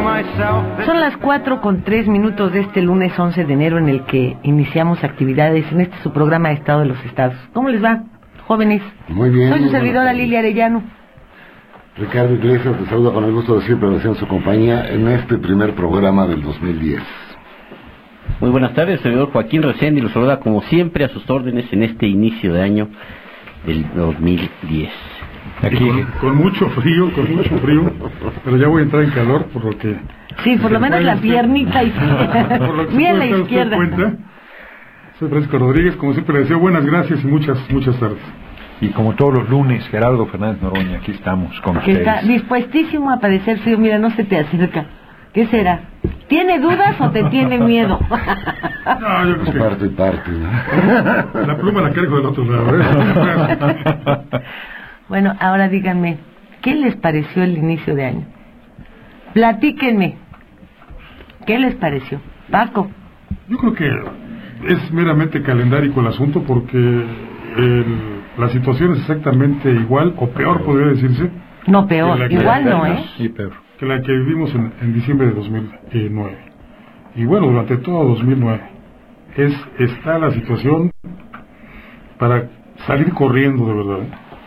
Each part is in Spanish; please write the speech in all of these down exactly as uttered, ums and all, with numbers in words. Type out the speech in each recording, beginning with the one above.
Son las cuatro con tres minutos de este lunes once de enero en el que iniciamos actividades en este su programa de Estado de los Estados. ¿Cómo les va, jóvenes? Muy bien. Soy su muy servidora Lilia Arellano. Ricardo Iglesias te saluda con el gusto de siempre en su compañía en este primer programa del dos mil diez. Muy buenas tardes, servidor Joaquín Resende, y los saluda como siempre a sus órdenes en este inicio de año del dos mil diez. Aquí con, con mucho frío, con mucho frío, pero ya voy a entrar en calor, por lo que... Sí, por lo menos la piernita y bien la izquierda. Cuenta. Soy Francisco Rodríguez, como siempre le deseo buenas gracias y muchas, muchas tardes. Y como todos los lunes, Gerardo Fernández Noroña, aquí estamos con que ustedes. Está dispuestísimo a padecer frío, mira, no se te acerca. ¿Qué será? ¿Tiene dudas o te tiene miedo? No, yo creo que... Parte y parte, ¿no? La pluma la cargo del otro lado, ¿eh? Bueno, ahora díganme, ¿qué les pareció el inicio de año? Platíquenme. ¿Qué les pareció? Paco. Yo creo que es meramente calendárico el asunto porque el, la situación es exactamente igual, o peor podría decirse. No, peor, igual no, ¿eh? Sí, peor. Que la que vivimos en, en diciembre de dos mil nueve. Y bueno, durante todo dos mil nueve. Es, está la situación para salir corriendo, de verdad.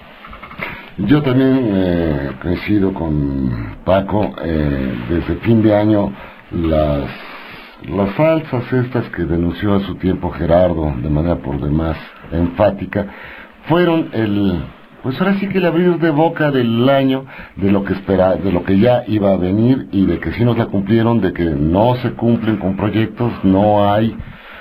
Yo también eh, coincido con Paco. Eh, desde fin de año las las falsas estas que denunció a su tiempo Gerardo de manera por demás enfática fueron el pues ahora sí que el abrir de boca del año de lo que espera, de lo que ya iba a venir y de que sí nos la cumplieron, de que no se cumplen con proyectos, no hay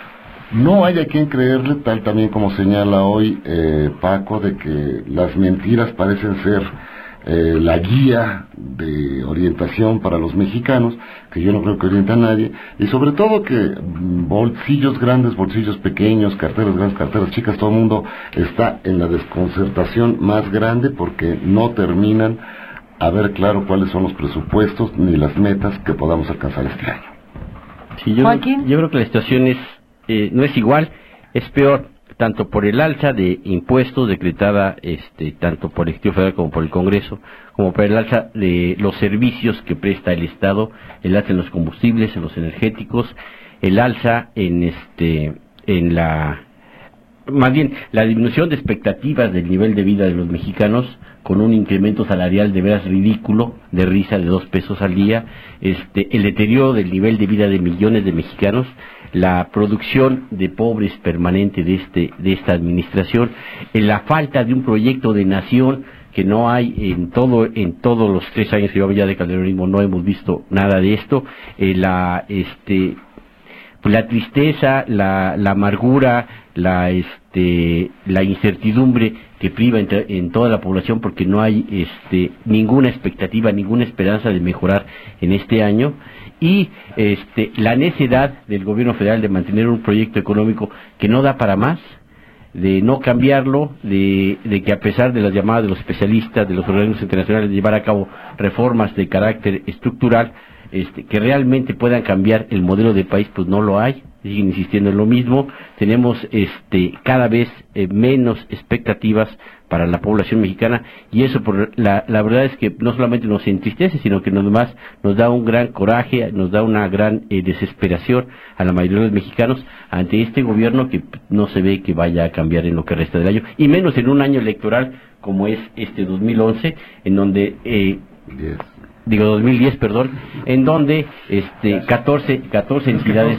No hay a quien creerle, tal también como señala hoy eh, Paco, de que las mentiras parecen ser eh, la guía de orientación para los mexicanos, que yo no creo que oriente a nadie, y sobre todo que bolsillos grandes, bolsillos pequeños, carteras grandes, carteras chicas, todo el mundo está en la desconcertación más grande porque no terminan a ver claro cuáles son los presupuestos ni las metas que podamos alcanzar este año. Sí, yo, yo creo que la situación es Eh, no es igual, es peor, tanto por el alza de impuestos decretada este, tanto por el Ejecutivo Federal como por el Congreso, como por el alza de los servicios que presta el Estado, el alza en los combustibles, en los energéticos, el alza en este, en la, más bien, la disminución de expectativas del nivel de vida de los mexicanos, con un incremento salarial de veras ridículo, de risa, de dos pesos al día, este, el deterioro del nivel de vida de millones de mexicanos, la producción de pobres permanente de este de esta administración, en la falta de un proyecto de nación que no hay en todo en todos los tres años que llevamos ya de calderonismo, no hemos visto nada de esto, eh, la este la tristeza, la, la amargura, la este la incertidumbre que priva en, en toda la población porque no hay este ninguna expectativa, ninguna esperanza de mejorar en este año. Y este, la necedad del gobierno federal de mantener un proyecto económico que no da para más, de no cambiarlo, de, de que a pesar de las llamadas de los especialistas, de los organismos internacionales, de llevar a cabo reformas de carácter estructural, este, que realmente puedan cambiar el modelo de país, pues no lo hay, siguen insistiendo en lo mismo. Tenemos este, cada vez eh, menos expectativas para la población mexicana, y eso por la, la verdad es que no solamente nos entristece, sino que nos más nos da un gran coraje, nos da una gran eh, desesperación a la mayoría de los mexicanos ante este gobierno que no se ve que vaya a cambiar en lo que resta del año, y menos en un año electoral como es este dos mil once, en donde eh, yes. digo dos mil diez, perdón, en donde este catorce, catorce entidades,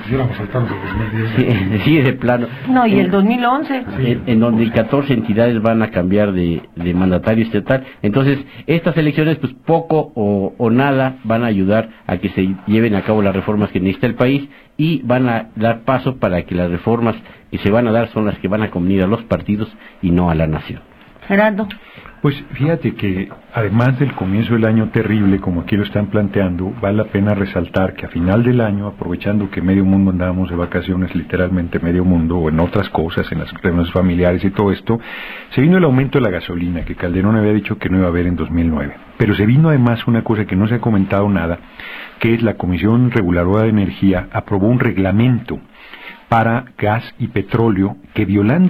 sí, sí, de plano, no, y el dos mil once, en, en donde catorce entidades van a cambiar de, de mandatario estatal. Entonces estas elecciones pues poco o, o nada van a ayudar a que se lleven a cabo las reformas que necesita el país, y van a dar paso para que las reformas que se van a dar son las que van a convenir a los partidos y no a la nación. Gerardo. Pues fíjate que además del comienzo del año terrible, como aquí lo están planteando, vale la pena resaltar que a final del año, aprovechando que medio mundo andábamos de vacaciones, literalmente medio mundo, o en otras cosas, en las reuniones familiares y todo esto, se vino el aumento de la gasolina, que Calderón había dicho que no iba a haber en dos mil nueve. Pero se vino además una cosa que no se ha comentado nada, que es la Comisión Reguladora de Energía aprobó un reglamento para gas y petróleo que, violando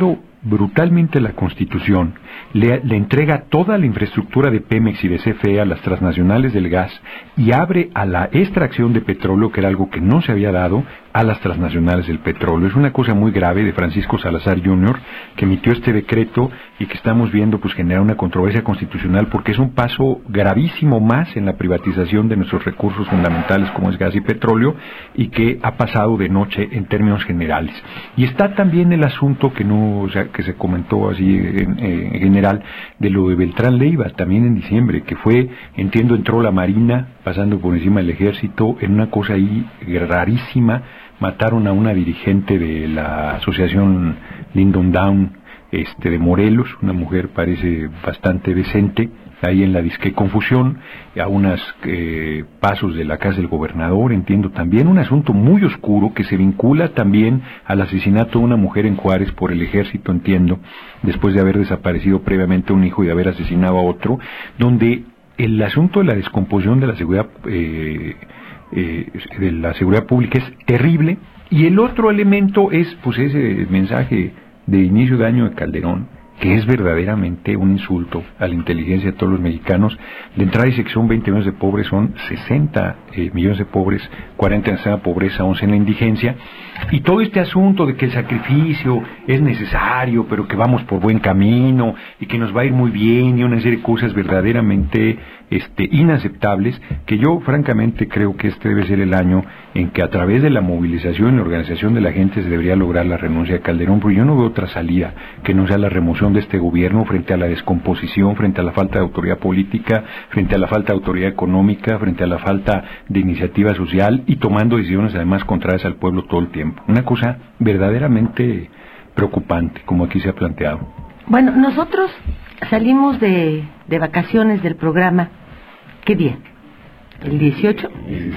brutalmente la Constitución, le, le entrega toda la infraestructura de Pemex y de C F E a las transnacionales del gas y abre a la extracción de petróleo, que era algo que no se había dado, a las transnacionales del petróleo. Es una cosa muy grave de Francisco Salazar junior, que emitió este decreto y que estamos viendo pues generar una controversia constitucional, porque es un paso gravísimo más en la privatización de nuestros recursos fundamentales como es gas y petróleo, y que ha pasado de noche en términos generales. Y está también el asunto que no, o sea, que se comentó así en, en general, de lo de Beltrán Leiva, también en diciembre, que fue, entiendo, entró la Marina pasando por encima del Ejército en una cosa ahí rarísima. Mataron a una dirigente de la asociación Lyndon Down este, de Morelos, una mujer parece bastante decente, ahí en la disque Confusión, a unos eh, pasos de la casa del gobernador, entiendo también, un asunto muy oscuro que se vincula también al asesinato de una mujer en Juárez por el Ejército, entiendo, después de haber desaparecido previamente un hijo y de haber asesinado a otro, donde el asunto de la descomposición de la seguridad eh, Eh, de la seguridad pública es terrible. Y el otro elemento es pues ese mensaje de inicio de año de Calderón, que es verdaderamente un insulto a la inteligencia de todos los mexicanos. De entrada dice que son veinte millones de pobres, son sesenta eh, millones de pobres, cuarenta en la pobreza, once en la indigencia, y todo este asunto de que el sacrificio es necesario, pero que vamos por buen camino, y que nos va a ir muy bien, y una serie de cosas verdaderamente este, inaceptables, que yo francamente creo que este debe ser el año en que a través de la movilización y la organización de la gente se debería lograr la renuncia de Calderón, porque yo no veo otra salida que no sea la remoción de este gobierno frente a la descomposición, frente a la falta de autoridad política, frente a la falta de autoridad económica, frente a la falta de iniciativa social, y tomando decisiones además contrarias al pueblo todo el tiempo. Una cosa verdaderamente preocupante, como aquí se ha planteado. Bueno, nosotros salimos de, de vacaciones del programa, ¿qué día? ¿El dieciocho?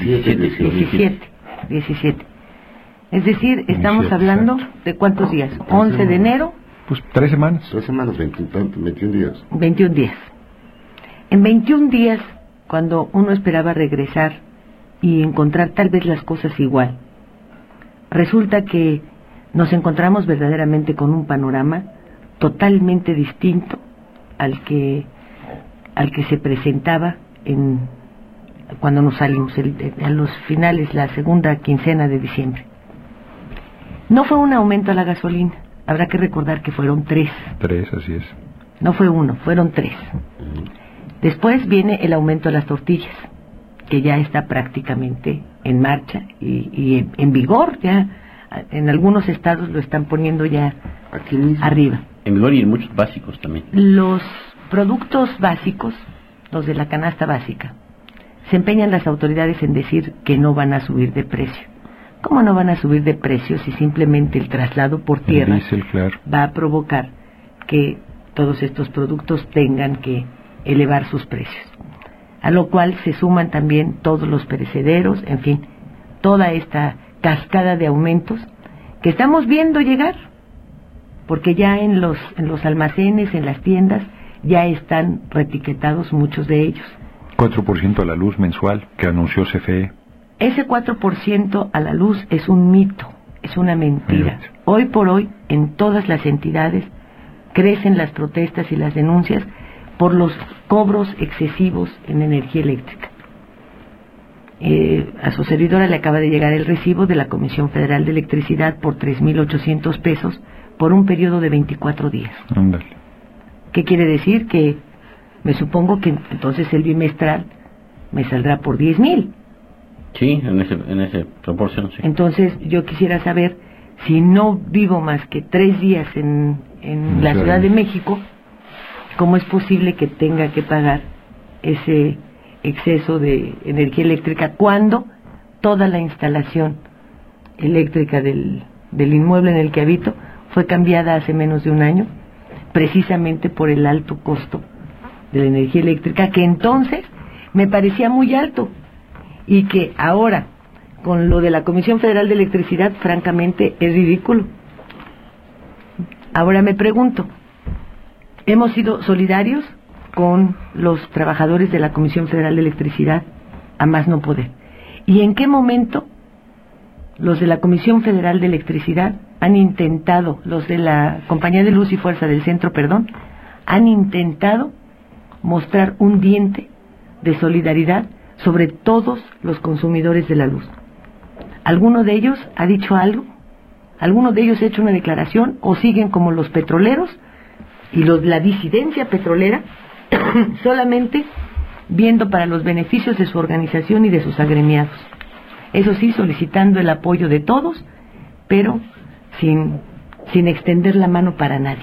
diecisiete. diecisiete. Es decir, estamos hablando de ¿cuántos días? once de enero. Pues tres semanas. Tres semanas, veintiún días. veintiún días. En veintiún días, cuando uno esperaba regresar y encontrar tal vez las cosas igual, resulta que nos encontramos verdaderamente con un panorama totalmente distinto al que al que se presentaba en cuando nos salimos el, a los finales, la segunda quincena de diciembre. No fue un aumento a la gasolina, habrá que recordar que fueron tres. Tres, así es. No fue uno, fueron tres. Después viene el aumento a las tortillas, que ya está prácticamente en marcha y, y en, en vigor, ya en algunos estados lo están poniendo ya aquí mismo arriba. En vigor y en muchos básicos también. Los productos básicos, los de la canasta básica, se empeñan las autoridades en decir que no van a subir de precio. ¿Cómo no van a subir de precio si simplemente el traslado por tierra Diesel, claro, va a provocar que todos estos productos tengan que elevar sus precios? A lo cual se suman también todos los perecederos, en fin, toda esta cascada de aumentos que estamos viendo llegar, porque ya en los en los almacenes, en las tiendas, ya están reetiquetados muchos de ellos. cuatro por ciento a la luz mensual que anunció C F E. Ese cuatro por ciento a la luz es un mito, es una mentira. Hoy por hoy, en todas las entidades, crecen las protestas y las denuncias por los cobros excesivos en energía eléctrica. Eh, a su servidora le acaba de llegar el recibo de la Comisión Federal de Electricidad por tres mil ochocientos pesos por un periodo de veinticuatro días. Ándale. ¿Qué quiere decir? Que me supongo que entonces el bimestral me saldrá por diez mil. Sí, en ese, en ese proporción, sí. Entonces yo quisiera saber, si no vivo más que tres días en, en la Ciudad de México, ¿cómo es posible que tenga que pagar ese exceso de energía eléctrica cuando toda la instalación eléctrica del, del inmueble en el que habito fue cambiada hace menos de un año, precisamente por el alto costo de la energía eléctrica, que entonces me parecía muy alto y que ahora, con lo de la Comisión Federal de Electricidad, francamente es ridículo? Ahora me pregunto, ¿hemos sido solidarios con los trabajadores de la Comisión Federal de Electricidad a más no poder? ¿Y en qué momento los de la Comisión Federal de Electricidad han intentado, los de la Compañía de Luz y Fuerza del Centro, perdón, han intentado mostrar un diente de solidaridad sobre todos los consumidores de la luz. ¿Alguno de ellos ha dicho algo? ¿Alguno de ellos ha hecho una declaración? ¿O siguen como los petroleros y los, la disidencia petrolera solamente viendo para los beneficios de su organización y de sus agremiados? Eso sí, solicitando el apoyo de todos, pero sin, sin extender la mano para nadie.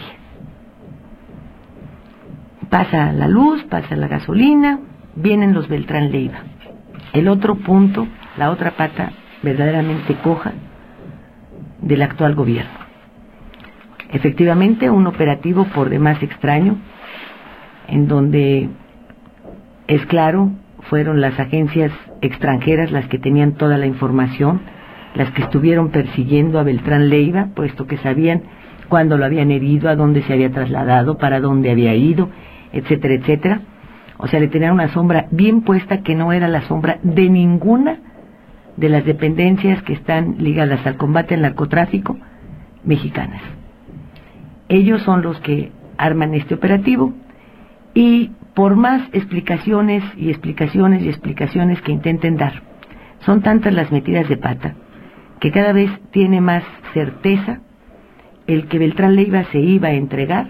Pasa la luz, pasa la gasolina, vienen los Beltrán Leiva. El otro punto, la otra pata verdaderamente coja del actual gobierno. Efectivamente, un operativo por demás extraño, en donde es claro, fueron las agencias extranjeras las que tenían toda la información, las que estuvieron persiguiendo a Beltrán Leiva, puesto que sabían cuándo lo habían herido, a dónde se había trasladado, para dónde había ido, etcétera, etcétera. O sea, le tenían una sombra bien puesta que no era la sombra de ninguna de las dependencias que están ligadas al combate al narcotráfico mexicanas. Ellos son los que arman este operativo y por más explicaciones y explicaciones y explicaciones que intenten dar, son tantas las metidas de pata que cada vez tiene más certeza el que Beltrán Leiva se iba a entregar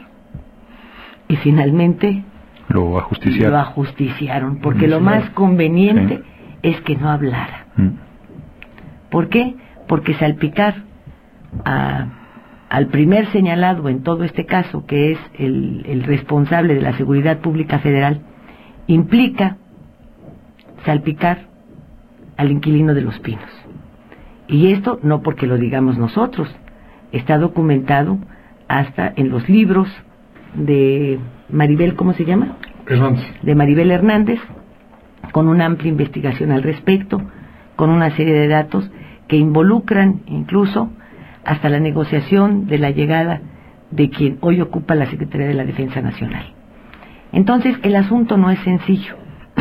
y finalmente lo ajusticiaron, lo ajusticiaron porque lo más conveniente sí. es que no hablara. Mm. ¿Por qué? Porque salpicar a, al primer señalado en todo este caso, que es el, el responsable de la Seguridad Pública Federal, implica salpicar al inquilino de Los Pinos. Y esto no porque lo digamos nosotros, está documentado hasta en los libros de Maribel, ¿cómo se llama? Hernández. De Maribel Hernández, con una amplia investigación al respecto, con una serie de datos que involucran incluso hasta la negociación de la llegada de quien hoy ocupa la Secretaría de la Defensa Nacional. Entonces, el asunto no es sencillo.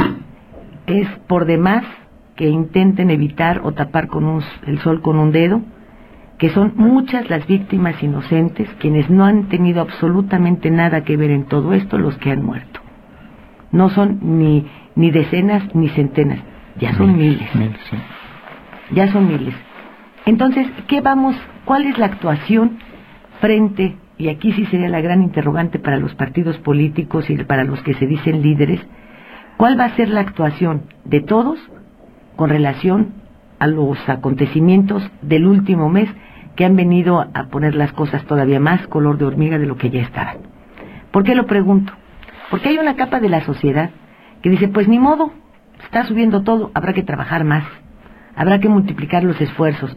Es por demás que intenten evitar o tapar con un, el sol con un dedo, que son muchas las víctimas inocentes, quienes no han tenido absolutamente nada que ver en todo esto, los que han muerto. No son ni, ni decenas ni centenas, ya son miles. miles. miles sí. Ya son miles. Entonces, ¿qué vamos? ¿Cuál es la actuación frente, y aquí sí sería la gran interrogante para los partidos políticos y para los que se dicen líderes, cuál va a ser la actuación de todos con relación a los acontecimientos del último mes que han venido a poner las cosas todavía más color de hormiga de lo que ya estaban? ¿Por qué lo pregunto? Porque hay una capa de la sociedad que dice, pues ni modo, está subiendo todo, habrá que trabajar más, habrá que multiplicar los esfuerzos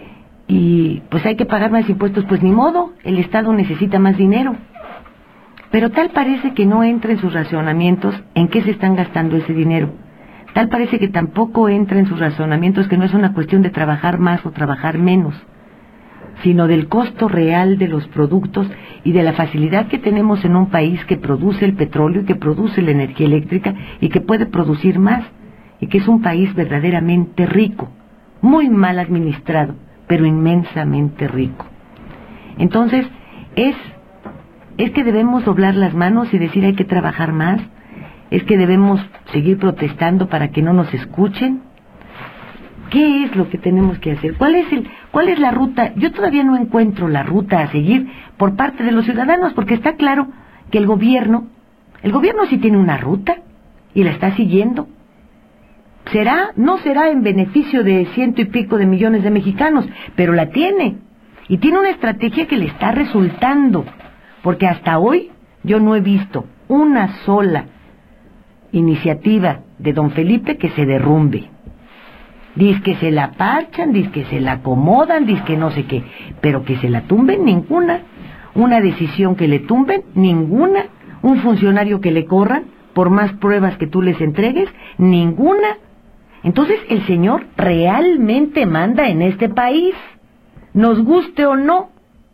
y pues hay que pagar más impuestos, pues ni modo, el Estado necesita más dinero. Pero tal parece que no entra en sus razonamientos en qué se están gastando ese dinero. Tal parece que tampoco entra en sus razonamientos que no es una cuestión de trabajar más o trabajar menos, sino del costo real de los productos y de la facilidad que tenemos en un país que produce el petróleo y que produce la energía eléctrica y que puede producir más, y que es un país verdaderamente rico, muy mal administrado, pero inmensamente rico. Entonces, es, es que debemos doblar las manos y decir hay que trabajar más, es que debemos seguir protestando para que no nos escuchen. ¿Qué es lo que tenemos que hacer? ¿Cuál es el, cuál es la ruta? Yo todavía no encuentro la ruta a seguir por parte de los ciudadanos, porque está claro que el gobierno, el gobierno sí tiene una ruta y la está siguiendo. Será, no será en beneficio de ciento y pico de millones de mexicanos, pero la tiene. Y tiene una estrategia que le está resultando, porque hasta hoy yo no he visto una sola iniciativa de don Felipe que se derrumbe. Dice que se la parchan, dice que se la acomodan, dice que no sé qué, pero que se la tumben, ninguna. Una decisión que le tumben, ninguna. Un funcionario que le corran, por más pruebas que tú les entregues, ninguna. Entonces el señor realmente manda en este país, nos guste o no.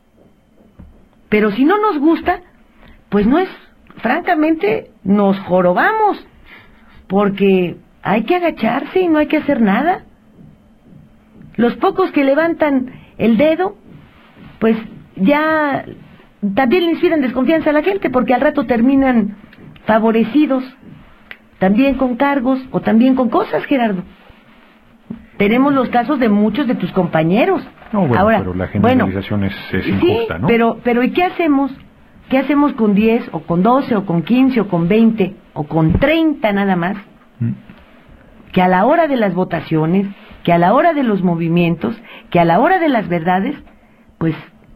Pero si no nos gusta, pues no es, francamente, nos jorobamos, porque hay que agacharse y no hay que hacer nada. Los pocos que levantan el dedo pues ya también le inspiran desconfianza a la gente, porque al rato terminan favorecidos, también con cargos o también con cosas, Gerardo. Tenemos los casos de muchos de tus compañeros. No, bueno, Ahora, pero la generalización bueno, es, es injusta, sí, ¿no? pero, pero ¿y qué hacemos? ¿Qué hacemos con diez, o con doce, o con quince, o con veinte, o con treinta nada más? Mm. Que a la hora de las votaciones, que a la hora de los movimientos, que a la hora de las verdades, pues,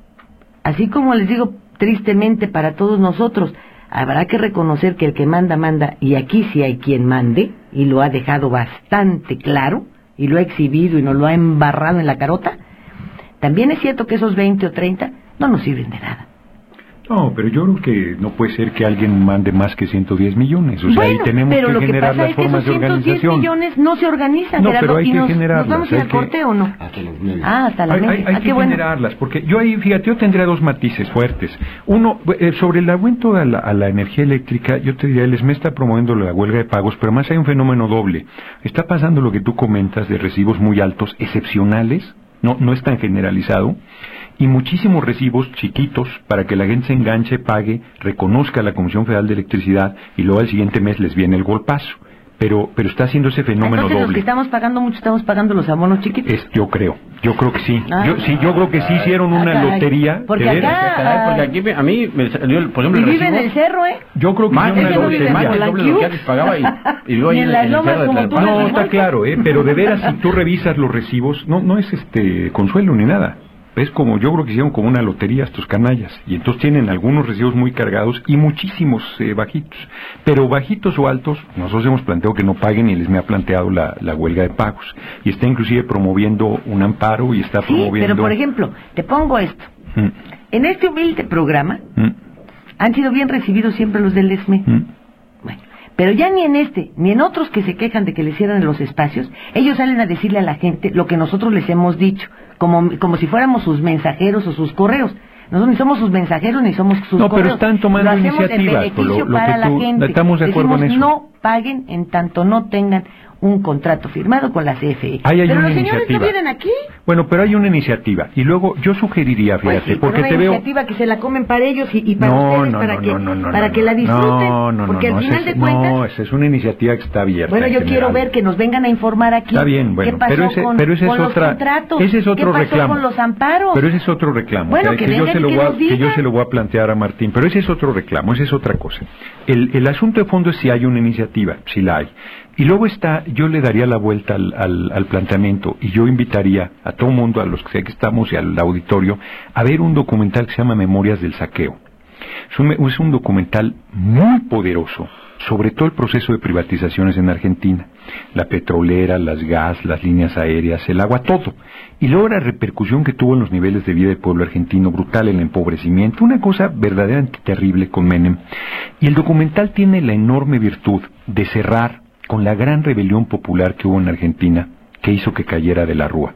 así como les digo tristemente para todos nosotros, habrá que reconocer que el que manda, manda, y aquí sí hay quien mande, y lo ha dejado bastante claro, y lo ha exhibido y nos lo ha embarrado en la carota. También es cierto que esos veinte o treinta no nos sirven de nada. No, pero yo creo que no puede ser que alguien mande más que ciento diez millones. O sea, bueno, ahí tenemos pero que lo que generar pasa las es que formas esos de ciento diez organización. millones no se organizan, no, Gerardo, pero hay y que nos, generarlas. ¿nos vamos a ir al corte o no? Hasta los medios. Ah, hasta la Hay, media. hay, hay ah, que qué bueno. generarlas, porque yo ahí, fíjate, yo tendría dos matices fuertes. Uno, eh, sobre el aumento a la, a la energía eléctrica, yo te diría, el E S M E está promoviendo la huelga de pagos, pero además hay un fenómeno doble. Está pasando lo que tú comentas de recibos muy altos, excepcionales, no, no es tan generalizado, y muchísimos recibos chiquitos para que la gente se enganche, pague, reconozca la Comisión Federal de Electricidad y luego al siguiente mes les viene el golpazo. Pero pero está haciendo ese fenómeno Entonces, doble. los que estamos pagando mucho, estamos pagando los abonos chiquitos. Es, yo creo, yo creo que sí. Ah, yo, sí, yo creo que sí hicieron una caray. lotería. Porque de veras. acá- Caray, porque aquí me- a mí me salió, por ejemplo, Y el vive en recibo, el cerro, ¿eh? Yo creo que más, hicieron ese una no vive lotería. más por del la doble de lo que Q. antes pagaba y, y vivo Ni ahí en en, las en el lomas cerro de como tú, Tlalpan. No, ¿no? está claro, ¿eh? Pero de veras, si tú revisas los recibos, no no es este consuelo ni nada. Es como, yo creo que hicieron como una lotería estos canallas. Y entonces tienen algunos recibos muy cargados y muchísimos eh, bajitos. Pero bajitos o altos, nosotros hemos planteado que no paguen y les me ha planteado la, la huelga de pagos. Y está inclusive promoviendo un amparo y está Sí, promoviendo... pero por ejemplo, te pongo esto. Mm, En este humilde programa mm, han sido bien recibidos siempre los del E S M E. mm. Bueno, pero ya ni en este, ni en otros que se quejan de que les cierran los espacios, ellos salen a decirle a la gente lo que nosotros les hemos dicho, como, como si fuéramos sus mensajeros o sus correos. Nosotros ni somos sus mensajeros ni somos sus No, pero correos. están tomando lo hacemos iniciativas, en por lo- beneficio lo que para la tú- gente. estamos de acuerdo Decimos, en eso. no paguen en tanto no tengan un contrato firmado con la C F E. Ahí hay pero una los señores iniciativa. no vienen aquí. Bueno, pero hay una iniciativa. Y luego yo sugeriría, Pues fíjate, sí, porque pero te una veo... iniciativa que se la comen para ellos y, y para No, ustedes no, para no, que no, no, no, para no, que la no. disfruten, No, no, porque no, al esa final es- de cuentas, no, esa es una iniciativa que está abierta. bueno, en yo general. quiero ver que nos vengan a informar aquí. Está bien, bueno, qué pasó pero ese, con, pero ese con es los otra, contratos, ese es otro qué pasó reclamo. con los amparos. Pero ese es otro reclamo. Bueno, que, que que yo vengan se y lo que voy a, nos que yo digan. se lo voy a plantear a Martín, pero ese es otro reclamo, esa es otra cosa. El, el asunto de fondo es si hay una iniciativa, si la hay. Y luego está, yo le daría la vuelta al, al, al planteamiento y yo invitaría a todo el mundo, a los que sé que estamos y al auditorio, a ver un documental que se llama Memorias del Saqueo. Es un, es un documental muy poderoso sobre todo el proceso de privatizaciones en Argentina, la petrolera, las gas, las líneas aéreas, el agua, todo. Y luego la repercusión que tuvo en los niveles de vida del pueblo argentino, brutal, el empobrecimiento, una cosa verdaderamente terrible con Menem. Y el documental tiene la enorme virtud de cerrar con la gran rebelión popular que hubo en Argentina, que hizo que cayera de la Rúa.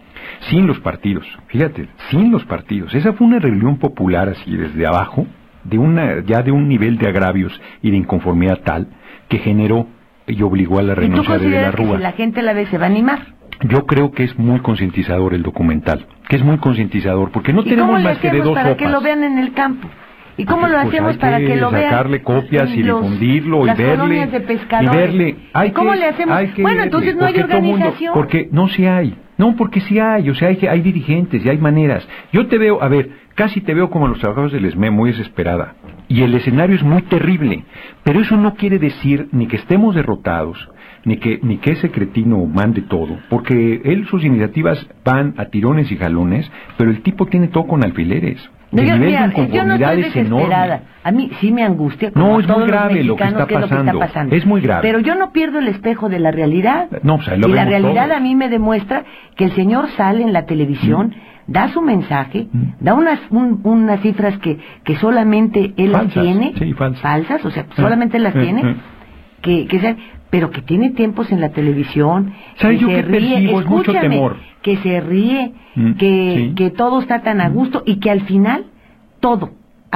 Sin los partidos, fíjate, sin los partidos. Esa fue una rebelión popular así desde abajo, de una ya de un nivel de agravios y de inconformidad tal que generó y obligó a la renuncia de De la Rúa. Que si la gente la ve se va a animar. Yo creo que es muy concientizador el documental, que es muy concientizador, porque no ¿Y tenemos cómo le más que de hacemos dos para sopas. que lo vean en el campo? ¿Y cómo Pues, lo pues hacemos hay para que lo vean? sacarle copias y los- difundirlo y las verle colonias de pescadores? y verle. Hay ¿Y cómo que- le hacemos? hay que Bueno, verle, entonces no hay porque todo mundo- organización. porque no sí hay. No, porque sí hay, o sea, hay, hay dirigentes y hay maneras. Yo te veo, a ver, casi te veo como los trabajadores del E S M E, muy desesperada. Y el escenario es muy terrible. Pero eso no quiere decir ni que estemos derrotados, ni que ni que ese cretino mande todo, porque él, sus iniciativas van a tirones y jalones, pero el tipo tiene todo con alfileres. No, El yo, nivel mira, de yo no inconformidad estoy es enorme. desesperada. A mí sí me angustia. Como No, a es muy todos los grave lo que mexicanos, está qué es lo que está pasando. pasando. Es muy grave. Pero yo no pierdo el espejo de la realidad. No, pues ahí lo y la vemos realidad todos. a mí me demuestra que el señor sale en la televisión, Mm. da su mensaje, Mm. da unas un- unas cifras que, que solamente él Falsas, las tiene, sí, falsas. falsas, o sea, solamente él las Eh, tiene, eh. que, que sea, pero que tiene tiempos en la televisión, ¿Sabes que yo se qué ríe, percibo? Es mucho escúchame, temor. que se ríe, Mm, que, sí. que todo está tan a gusto y que al final todo,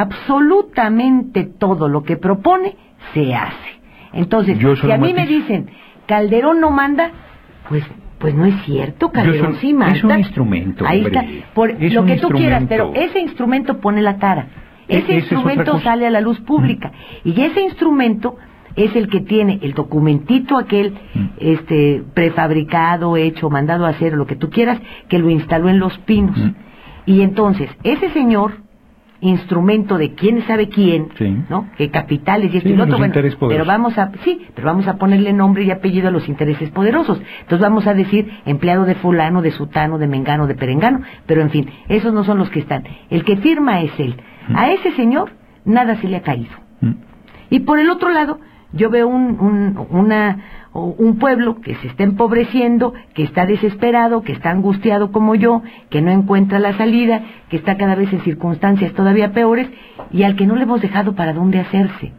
absolutamente todo lo que propone se hace. Entonces, Yo si solo a mí me matizo. dicen Calderón no manda, pues Pues no es cierto, Calderón sí mata. Es un instrumento, Ahí hombre. está, por es lo un que tú quieras, instrumento. pero ese instrumento pone la cara. Ese E- instrumento sale a la luz pública. Mm. Y ese instrumento es el que tiene el documentito aquel, mm. este, prefabricado, hecho, mandado a hacer, lo que tú quieras, que lo instaló en Los Pinos. Mm. Y entonces, ese señor, instrumento de quién sabe quién, sí. ¿no? Que capitales y esto sí, y lo otro, bueno, pero vamos a, sí, pero vamos a ponerle nombre y apellido a los intereses poderosos. Entonces vamos a decir empleado de fulano, de sutano, de mengano, de perengano, pero en fin, esos no son los que están. El que firma es él. Mm. A ese señor nada se le ha caído. Mm. Y por el otro lado, yo veo un, un, una, un pueblo que se está empobreciendo, que está desesperado, que está angustiado como yo, que no encuentra la salida, que está cada vez en circunstancias todavía peores, y al que no le hemos dejado para dónde hacerse.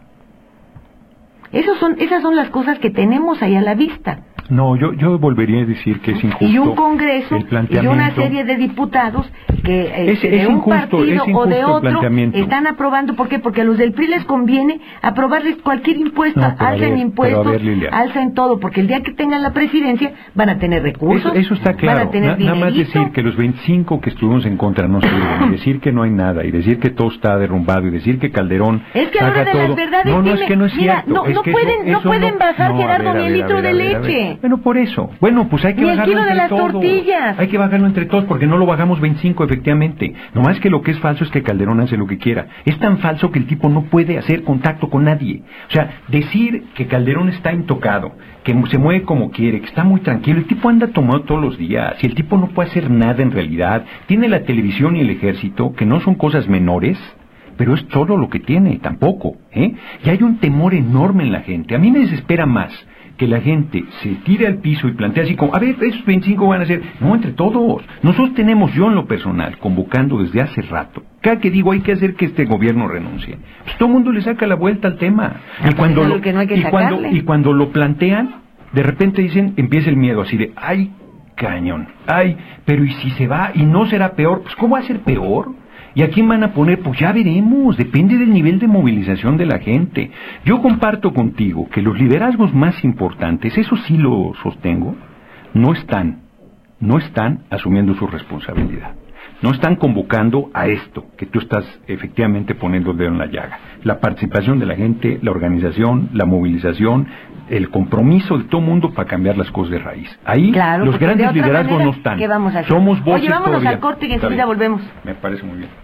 Esos son, esas son las cosas que tenemos ahí a la vista. No, yo, yo volvería a decir que es injusto. Y un Congreso y una serie de diputados que eh, es, de es un injusto, partido es o de otro están aprobando. ¿Por qué? Porque a los del P R I les conviene aprobarles cualquier impuesto. No, alzan impuestos, ver, alzan todo, porque el día que tengan la presidencia van a tener recursos. Eso, eso está claro. Van a tener Na, nada más decir que los veinticinco que estuvimos en contra no sirven, y decir que no hay nada, y decir que todo está derrumbado, y decir que Calderón es que ahora de todo. Las verdades no, no, tiene, es que no es mira, cierto. No, es no que pueden, eso, no eso pueden no, bajar, no, Gerardo, ver, ni el litro ver, de ver, leche. Bueno, por eso. Bueno, pues hay que ni bajarlo el kilo entre de las todos. tortillas. Hay que bajarlo entre todos, porque no lo bajamos veinticinco, efectivamente. Nomás que lo que es falso es que Calderón hace lo que quiera. Es tan falso que el tipo no puede hacer contacto con nadie. O sea, decir que Calderón está intocado, que se mueve como quiere, que está muy tranquilo, el tipo anda tomado todos los días, y el tipo no puede hacer nada en realidad. Tiene la televisión y el ejército, que no son cosas menores, pero es todo lo que tiene, tampoco, ¿eh? Y hay un temor enorme en la gente. A mí me desespera más que la gente se tire al piso y plantea así como, a ver, esos veinticinco van a ser, no, entre todos. Nosotros tenemos, yo en lo personal, convocando desde hace rato, cada que digo hay que hacer que este gobierno renuncie, pues todo el mundo le saca la vuelta al tema. Y cuando, lo, que no hay que y, cuando, y cuando lo plantean, de repente dicen, empieza el miedo, así de, ay, cañón, ay, pero ¿y si se va y no será peor? Pues ¿cómo va a ser peor? ¿Y a quién van a poner? Pues ya veremos, depende del nivel de movilización de la gente. Yo comparto contigo que los liderazgos más importantes, eso sí lo sostengo, no están, no están asumiendo su responsabilidad. No están convocando a esto, que tú estás efectivamente poniendo el dedo en la llaga. La participación de la gente, la organización, la movilización, el compromiso de todo mundo para cambiar las cosas de raíz. Ahí claro, los grandes liderazgos manera, no están. ¿Qué vamos a hacer? Somos voces Oye, vámonos todavía. Al corte y enseguida volvemos. Me parece muy bien.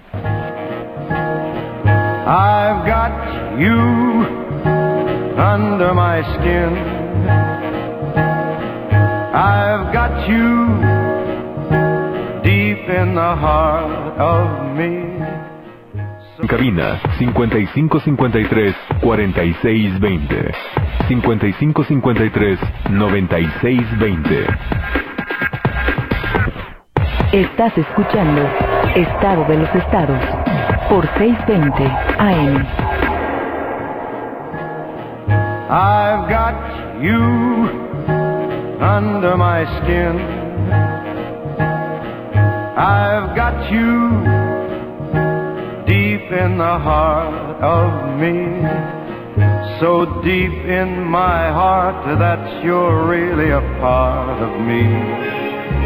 I've got you under my skin. I've got you deep in the heart of me. En cabina cincuenta y cinco cincuenta y tres cuarenta y seis veinte, cincuenta y cinco cincuenta y tres noventa y seis veinte. Estás escuchando Estado de los Estados por seiscientos veinte A M. I've got you under my skin. I've got you deep in the heart of me, so deep in my heart that you're really a part of me.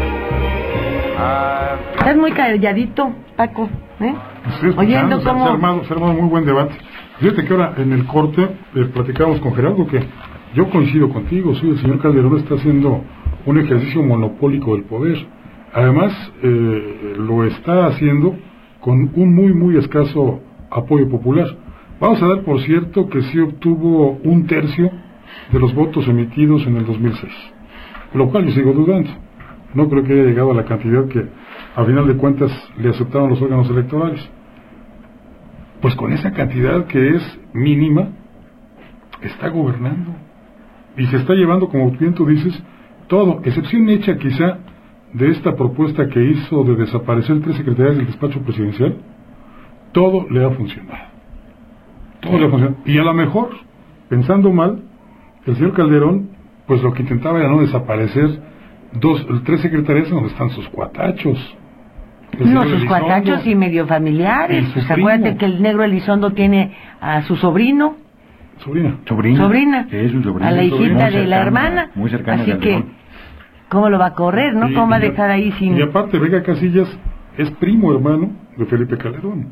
Estás muy calladito, Paco, ¿eh? Sí, oyendo se, cómo... se, ha armado, se ha armado muy buen debate. Fíjate que ahora en el corte eh, platicamos con Gerardo que yo coincido contigo, sí, el señor Calderón está haciendo un ejercicio monopólico del poder. Además, eh, lo está haciendo con un muy, muy escaso apoyo popular. Vamos a dar por cierto que sí obtuvo un tercio de los votos emitidos en el dos mil seis, lo cual yo sigo dudando. No creo que haya llegado a la cantidad que, a final de cuentas, le aceptaron los órganos electorales. Pues con esa cantidad que es mínima, está gobernando. Y se está llevando, como bien tú dices, todo, excepción hecha quizá de esta propuesta que hizo de desaparecer tres secretarías del despacho presidencial, todo le ha funcionado. Todo le ha funcionado. Y a lo mejor, pensando mal, el señor Calderón, pues lo que intentaba era no desaparecer dos, tres secretarías donde están sus cuatachos. No, sus cuatachos y medio familiares. Pues acuérdate que el negro Elizondo tiene a su sobrino. Sobrina. Sobrina. Sobrina. Es un sobrino. A la hijita sobrina, de la cercana, hermana. Muy cercana. Así que, ¿Cómo lo va a correr, no? Y, ¿Cómo va a y, dejar ahí sin...? Y aparte, Vega Casillas es primo hermano de Felipe Calderón.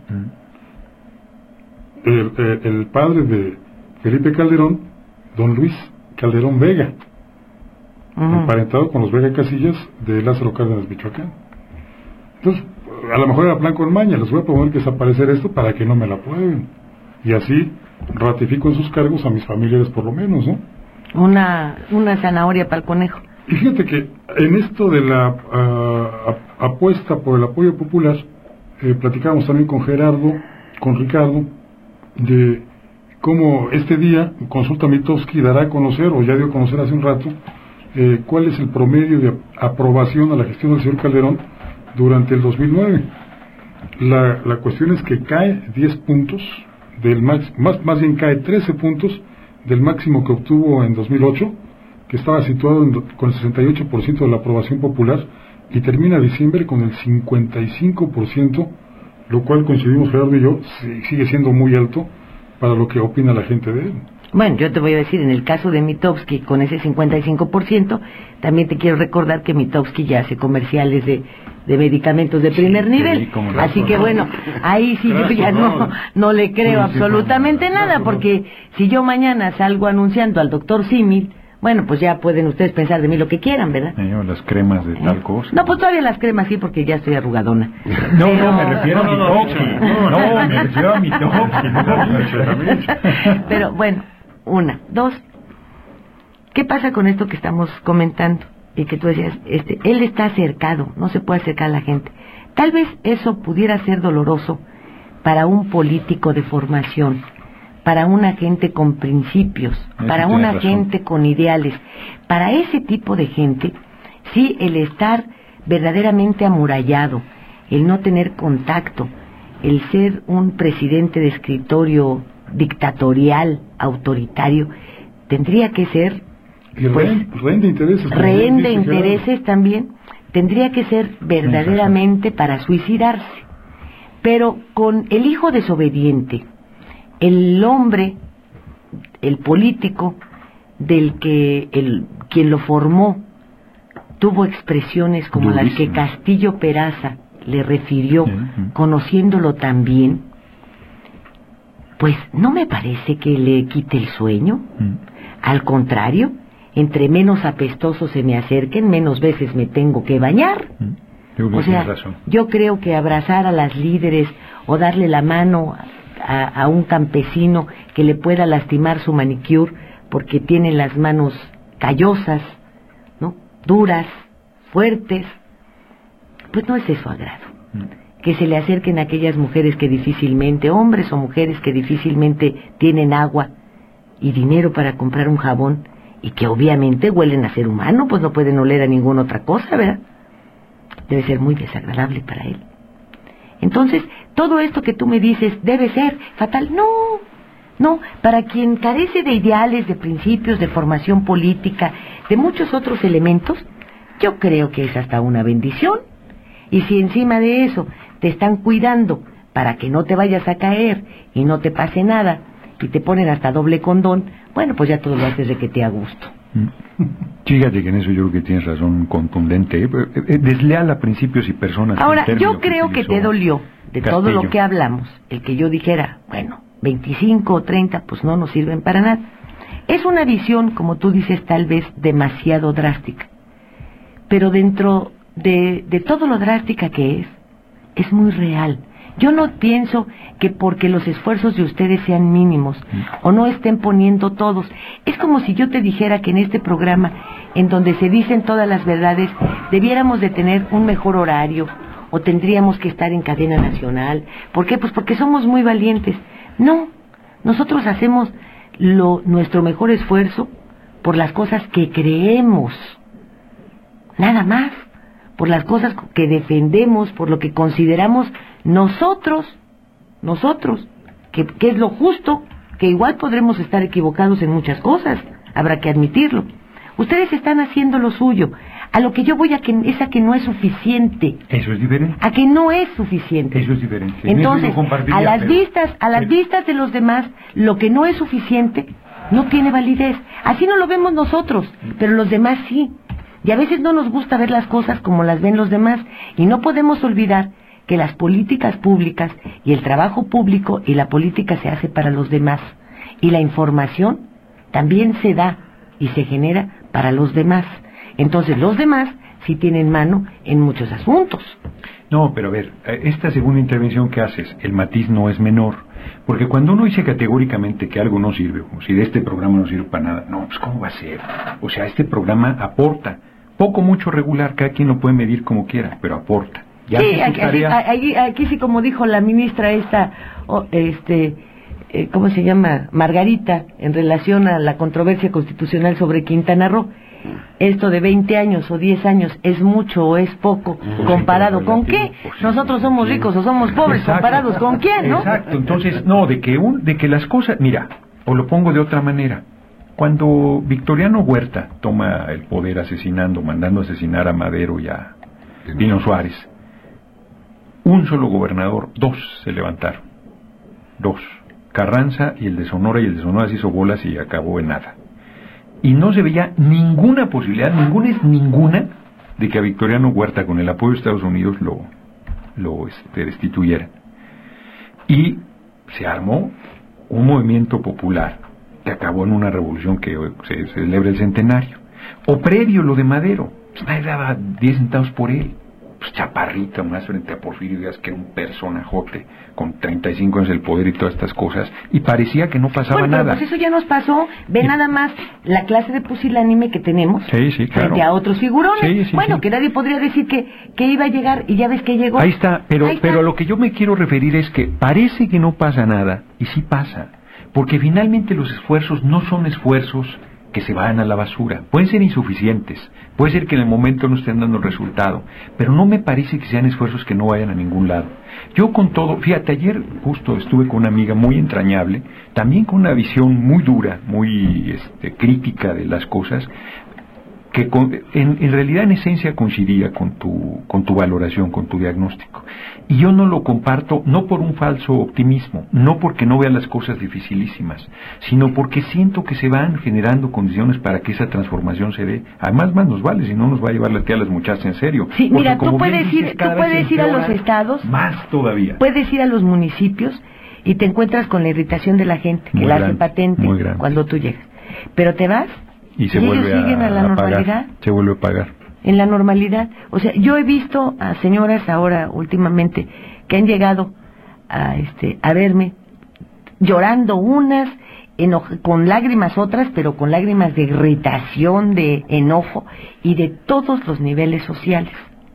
Mm. El, el, el padre de Felipe Calderón, don Luis Calderón Vega, uh-huh. emparentado con los Vega Casillas de Lázaro Cárdenas, Michoacán. Entonces, a lo mejor era plan con maña, les voy a proponer que desaparecer esto para que no me la prueben. Y así ratifico en sus cargos a mis familiares por lo menos, ¿no? Una, una zanahoria para el conejo. Y fíjate que en esto de la uh, apuesta por el apoyo popular, eh, platicábamos también con Gerardo, con Ricardo, de cómo este día Consulta Mitofsky dará a conocer, o ya dio a conocer hace un rato, eh, cuál es el promedio de aprobación a la gestión del señor Calderón durante el dos mil nueve. La, la cuestión es que cae diez puntos, del max, más, más bien cae trece puntos del máximo que obtuvo en dos mil ocho, que estaba situado en, con el sesenta y ocho por ciento de la aprobación popular, y termina diciembre con el cincuenta y cinco por ciento, lo cual coincidimos Gerardo y yo, sigue siendo muy alto para lo que opina la gente de él. Bueno, yo te voy a decir, en el caso de Mitofsky, con ese cincuenta y cinco por ciento, también te quiero recordar que Mitofsky ya hace comerciales de, de medicamentos de primer sí, nivel, sí, así que bueno, ahí sí yo ya no, no le creo sí, absolutamente sí, nada, porque si yo mañana salgo anunciando al doctor Símil, bueno, pues ya pueden ustedes pensar de mí lo que quieran, ¿verdad? Eh, o las cremas de ¿Eh? tal cosa. No, pues todavía las cremas sí, porque ya estoy arrugadona. No, Pero... no, me refiero a mi Mitofsky. No, no, me refiero a Mitofsky. Pero bueno, una, dos. ¿Qué pasa con esto que estamos comentando? Y que tú decías, este, él está acercado, no se puede acercar a la gente. Tal vez eso pudiera ser doloroso para un político de formación, para una gente con principios, Eso para una razón. gente con ideales. Para ese tipo de gente, sí, el estar verdaderamente amurallado, el no tener contacto, el ser un presidente de escritorio dictatorial, autoritario, tendría que ser, y pues, rehén, rehén de intereses, rehén de intereses también, tendría que ser verdaderamente para suicidarse. Pero con el hijo desobediente, el hombre, el político, del que el quien lo formó, tuvo expresiones como Durísimo. las que Castillo Peraza le refirió, uh-huh. conociéndolo tan bien, pues no me parece que le quite el sueño. Uh-huh. Al contrario, entre menos apestosos se me acerquen, menos veces me tengo que bañar. Uh-huh. O sea, yo creo que abrazar a las líderes o darle la mano A, a un campesino que le pueda lastimar su manicure porque tiene las manos callosas, ¿no? Duras, fuertes, pues no es de su agrado. Mm. Que se le acerquen a aquellas mujeres que difícilmente, hombres o mujeres que difícilmente tienen agua y dinero para comprar un jabón y que obviamente huelen a ser humano, pues no pueden oler a ninguna otra cosa, ¿verdad? Debe ser muy desagradable para él. Entonces, todo esto que tú me dices debe ser fatal. No, no, para quien carece de ideales, de principios, de formación política, de muchos otros elementos, yo creo que es hasta una bendición. Y si encima de eso te están cuidando para que no te vayas a caer y no te pase nada, y te ponen hasta doble condón, bueno, pues ya todo lo haces de que te a gusto. Fíjate que en eso yo creo que tienes razón contundente, eh, desleal a principios y personas. Ahora, yo creo que, que te dolió de Castillo. Todo lo que hablamos, el que yo dijera, bueno, veinticinco o treinta pues no nos sirven para nada. Es una visión, como tú dices, tal vez demasiado drástica, pero dentro de, de todo lo drástica que es, es muy real. Yo no pienso que porque los esfuerzos de ustedes sean mínimos o no estén poniendo todos. Es como si yo te dijera que en este programa, en donde se dicen todas las verdades, debiéramos de tener un mejor horario o tendríamos que estar en cadena nacional. ¿Por qué? Pues porque somos muy valientes. No, nosotros hacemos lo, nuestro mejor esfuerzo por las cosas que creemos. Nada más. Por las cosas que defendemos, por lo que consideramos nosotros, nosotros, que, que es lo justo, que igual podremos estar equivocados en muchas cosas, habrá que admitirlo. Ustedes están haciendo lo suyo, a lo que yo voy a que es a que no es suficiente. Eso es diferente. A que no es suficiente. Eso es diferente. Entonces, a las pero... vistas, a las pero... vistas de los demás, lo que no es suficiente no tiene validez. Así no lo vemos nosotros, pero los demás sí. Y a veces no nos gusta ver las cosas como las ven los demás. Y no podemos olvidar que las políticas públicas y el trabajo público y la política se hace para los demás. Y la información también se da y se genera para los demás. Entonces los demás sí tienen mano en muchos asuntos. No, pero a ver, esta segunda intervención que haces, el matiz no es menor. Porque cuando uno dice categóricamente que algo no sirve, como si de este programa no sirve para nada, no, pues ¿cómo va a ser? O sea, este programa aporta, poco, mucho, regular, cada quien lo puede medir como quiera, pero aporta. Ya sí, aquí, tarea... aquí, aquí sí, como dijo la ministra esta, oh, este, eh, ¿cómo se llama? Margarita, en relación a la controversia constitucional sobre Quintana Roo. Esto de veinte años o diez años, ¿es mucho o es poco? Pues ¿comparado con qué? Nosotros somos ricos o somos pobres, exacto, ¿comparados con quién, no? Exacto, entonces, no, de que, un, de que las cosas, mira, o lo pongo de otra manera, cuando Victoriano Huerta toma el poder asesinando, mandando asesinar a Madero y a Pino Suárez, un solo gobernador, dos se levantaron, dos, Carranza y el de Sonora, y el de Sonora se hizo bolas y acabó en nada. Y no se veía ninguna posibilidad, ninguna es ninguna, de que a Victoriano Huerta, con el apoyo de Estados Unidos, lo, lo este, destituyera. Y se armó un movimiento popular que acabó en una revolución que hoy se, se celebra el centenario. O previo lo de Madero, pues nadie daba diez centavos por él. Pues chaparrita, más frente a Porfirio Díaz, que era un personajote, con treinta y cinco años del poder y todas estas cosas, y parecía que no pasaba bueno, nada. Pues eso ya nos pasó, ve y... nada más la clase de pusilánime que tenemos, sí, sí, claro, frente a otros figurones, sí, sí, bueno, sí. que nadie podría decir que, que iba a llegar, y ya ves que llegó. Ahí está, pero, Ahí está. pero a lo que yo me quiero referir es que parece que no pasa nada, y sí pasa, porque finalmente los esfuerzos no son esfuerzos que se vayan a la basura, pueden ser insuficientes, puede ser que en el momento no estén dando el resultado, pero no me parece que sean esfuerzos que no vayan a ningún lado. Yo con todo, fíjate, ayer justo estuve con una amiga muy entrañable, también con una visión muy dura, muy este, crítica de las cosas, que con, en, en realidad en esencia coincidía con tu, con tu valoración, con tu diagnóstico. Y yo no lo comparto, no por un falso optimismo, no porque no vea las cosas dificilísimas, sino porque siento que se van generando condiciones para que esa transformación se dé. Además, más nos vale, si no nos va a llevar la tía a las muchachas en serio. Sí, mira, tú puedes ir, tú puedes ir a los estados, más todavía. Puedes ir a los municipios y te encuentras con la irritación de la gente, que la hace patente cuando tú llegas. Pero te vas y se y vuelve ellos siguen a, a la a normalidad. Pagar, se vuelve a pagar. En la normalidad. O sea, yo he visto a señoras ahora últimamente que han llegado a este a verme llorando, unas eno- con lágrimas, otras, pero con lágrimas de irritación, de enojo y de todos los niveles sociales.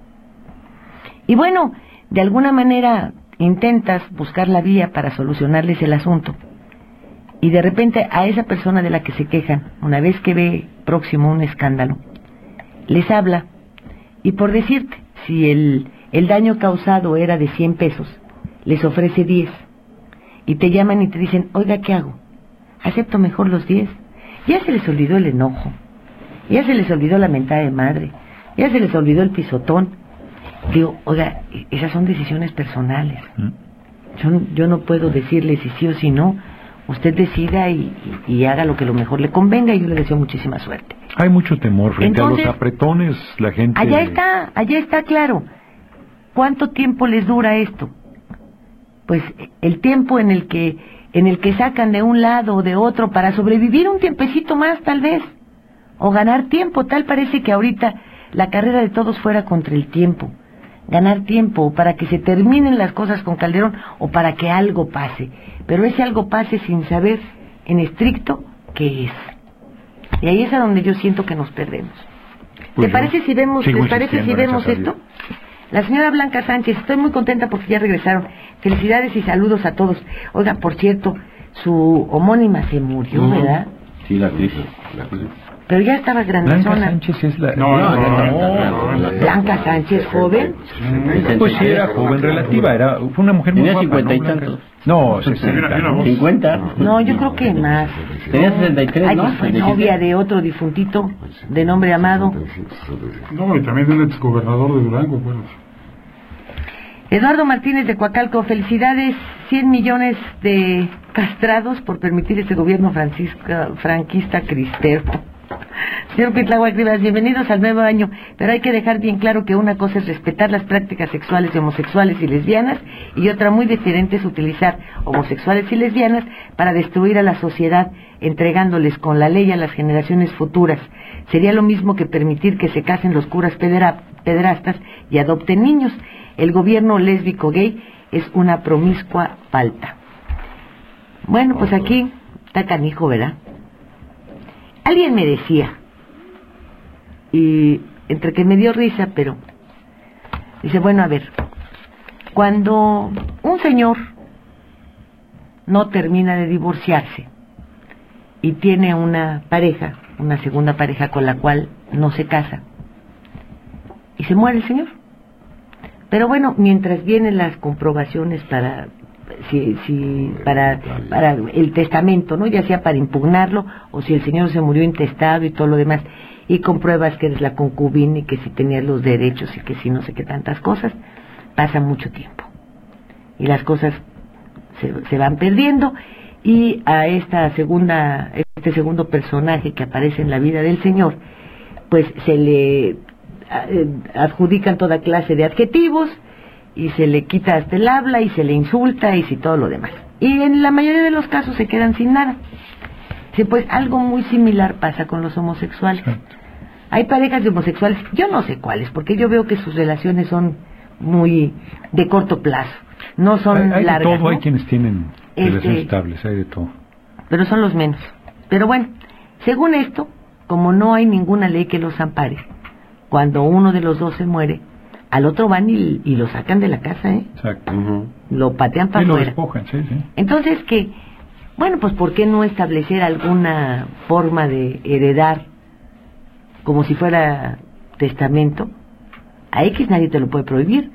Y bueno, de alguna manera intentas buscar la vía para solucionarles el asunto. Y de repente a esa persona de la que se quejan, una vez que ve próximo un escándalo, les habla, y por decirte, si el, el daño causado era de cien pesos, les ofrece diez, y te llaman y te dicen, oiga, ¿qué hago? Acepto mejor los diez. Ya se les olvidó el enojo, ya se les olvidó la mentada de madre, ya se les olvidó el pisotón. Digo, oiga, esas son decisiones personales. Yo, yo no puedo decirle si sí o si no. Usted decida y, y, y haga lo que lo mejor le convenga, y yo le deseo muchísima suerte. Hay mucho temor frente Entonces, a los apretones, la gente... Allá está, allá está claro. ¿Cuánto tiempo les dura esto? Pues el tiempo en el que en el que sacan de un lado o de otro para sobrevivir un tiempecito más, tal vez, o ganar tiempo. Tal parece que ahorita la carrera de todos fuera contra el tiempo. Ganar tiempo para que se terminen las cosas con Calderón o para que algo pase. Pero ese algo pase sin saber en estricto qué es. Y ahí es a donde yo siento que nos perdemos. Pues ¿Te parece si vemos, ¿les parece si vemos esto? La señora Blanca Sánchez, estoy muy contenta porque ya regresaron. Felicidades y saludos a todos. Oiga, por cierto, su homónima se murió, no, ¿verdad? Sí, la actriz. La actriz. Pero ya estaba grandezona. Blanca Sánchez es la... No, no, no, no, no. Blanca Sánchez, joven. Pues sí, era joven relativa, era, fue una mujer muy guapa. Tenía cincuenta y ¿no? tantos. No, sesenta. ¿cincuenta? No, yo creo que más. Tenía sesenta y tres, Ay, ¿no? Fue novia de otro difuntito, de nombre Amado. No, y también de un exgobernador de Durango, bueno. Eduardo Martínez de Coacalco, felicidades, cien millones de castrados por permitir este gobierno francisca, franquista cristero. Señor Cuitláhuac Rivas, bienvenidos al nuevo año, pero hay que dejar bien claro que una cosa es respetar las prácticas sexuales de homosexuales y lesbianas y otra muy diferente es utilizar homosexuales y lesbianas para destruir a la sociedad, entregándoles con la ley a las generaciones futuras. Sería lo mismo que permitir que se casen los curas pedera, pederastas y adopten niños. El gobierno lésbico gay es una promiscua falta. Bueno, pues aquí está canijo, ¿verdad? Alguien me decía, y entre que me dio risa, pero dice, bueno, a ver, cuando un señor no termina de divorciarse y tiene una pareja, una segunda pareja con la cual no se casa, y se muere el señor. Pero bueno, mientras vienen las comprobaciones para si, si para para el testamento, ¿no? Ya sea para impugnarlo o si el señor se murió intestado y todo lo demás, y compruebas que eres la concubina y que si tenías los derechos y que si no sé qué tantas cosas, pasa mucho tiempo y las cosas se, se van perdiendo, y a esta segunda este segundo personaje que aparece en la vida del señor, pues se le adjudican toda clase de adjetivos y se le quita hasta el habla y se le insulta y si todo lo demás, y en la mayoría de los casos se quedan sin nada. Sí, pues algo muy similar pasa con los homosexuales. Hay parejas de homosexuales, yo no sé cuáles, porque yo veo que sus relaciones son muy de corto plazo, no son hay, hay largas, de todo, ¿no? Hay quienes tienen relaciones este, estables, hay de todo, pero son los menos. Pero bueno, según esto, como no hay ninguna ley que los ampare, cuando uno de los dos se muere, al otro van y, y lo sacan de la casa, ¿eh? Exacto. Uh-huh. Lo patean para sí, afuera. Lo despojan, sí, sí. Entonces, que, bueno, pues ¿por qué no establecer alguna forma de heredar como si fuera testamento? A X nadie te lo puede prohibir.